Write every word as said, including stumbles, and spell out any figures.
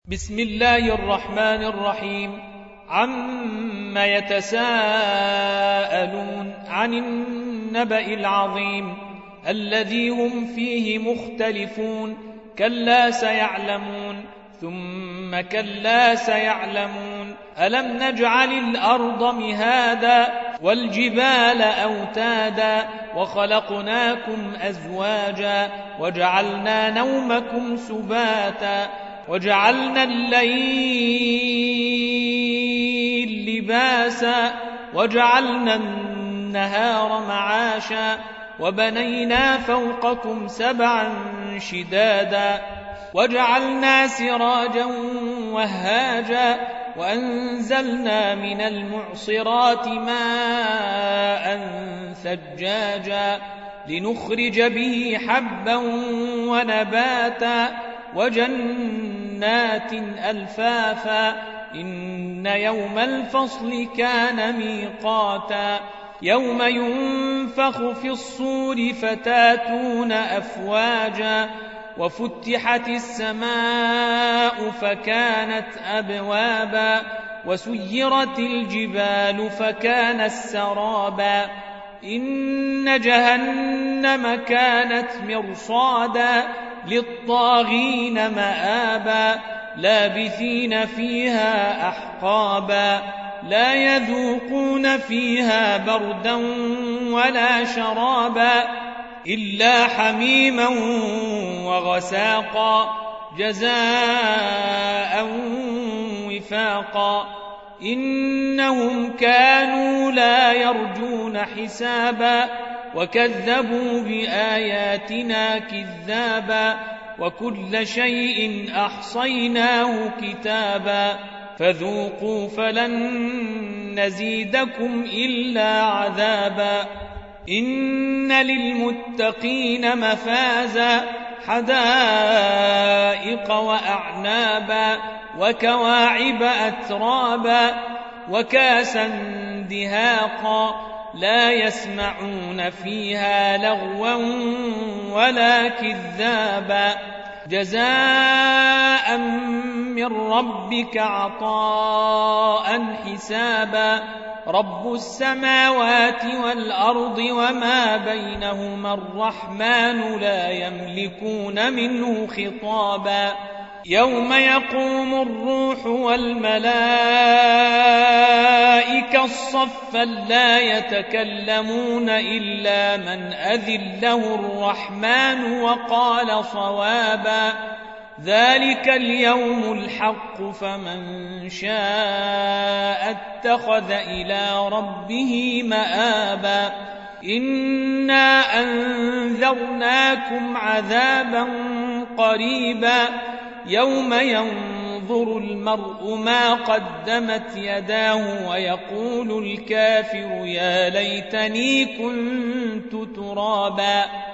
بسم الله الرحمن الرحيم. عم يتساءلون عن النبأ العظيم الذي هم فيه مختلفون كلا سيعلمون ثم كلا سيعلمون ألم نجعل الأرض مهادا والجبال أوتادا وخلقناكم أزواجا وجعلنا نومكم سباتا وجعلنا الليل لباسا وجعلنا النهار معاشا وبنينا فوقكم سبعا شدادا وجعلنا سراجا وهاجا وأنزلنا من المعصرات ماء ثجاجا لنخرج به حبا ونباتا وجنات ألفافا إن يوم الفصل كان ميقاتا يوم ينفخ في الصور فتاتون أفواجا وفتحت السماء فكانت أبوابا وسيرت الجبال فكانت سرابا إن جهنم كانت مرصادا للطاغين مآبا لابثين فيها أحقابا لا يذوقون فيها بردا ولا شرابا إلا حميما وغساقا جزاء وفاقا إنهم كانوا لا يرجون حسابا وكذبوا بآياتنا كذابا وكل شيء أحصيناه كتابا فذوقوا فلن نزيدكم إلا عذابا إن للمتقين مفازا حدائق وأعنابا وكواعب أترابا وكاسا دهاقا لا يسمعون فيها لغوا ولا كذابا جزاء من ربك عطاء حسابا رب السماوات والأرض وما بينهما الرحمن لا يملكون منه خطابا يوم يقوم الروح والملائكة صفا لا يتكلمون إلا من أذن له الرحمن وقال صوابا ذلك اليوم الحق فمن شاء اتخذ إلى ربه مآبا إنا أنذرناكم عذابا قريبا يوم ينظر المرء ما قدمت يداه ويقول الكافر يا ليتني كنت ترابا.